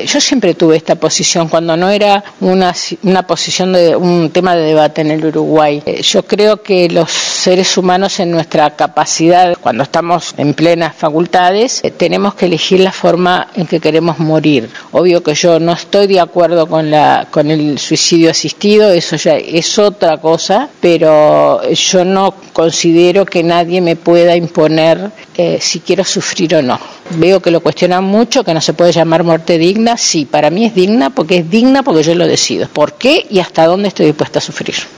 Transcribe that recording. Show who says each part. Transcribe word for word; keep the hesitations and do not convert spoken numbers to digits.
Speaker 1: yo siempre tuve esta posición cuando no era una, una posición de un tema de debate en el Uruguay. Eh, yo creo que los seres humanos en nuestra capacidad, cuando estamos en plenas facultades, eh, tenemos que elegir la forma en que queremos morir. Obvio que yo no estoy de acuerdo con la con el suicidio asistido, eso ya es otra cosa, pero yo no considero que nadie me pueda imponer eh, si quiero sufrir o no. Veo que lo cuestionan mucho, que no se puede llamar muerte digna. Sí, para mí es digna porque es digna porque yo lo decido. ¿Por qué y hasta dónde estoy dispuesta a sufrir?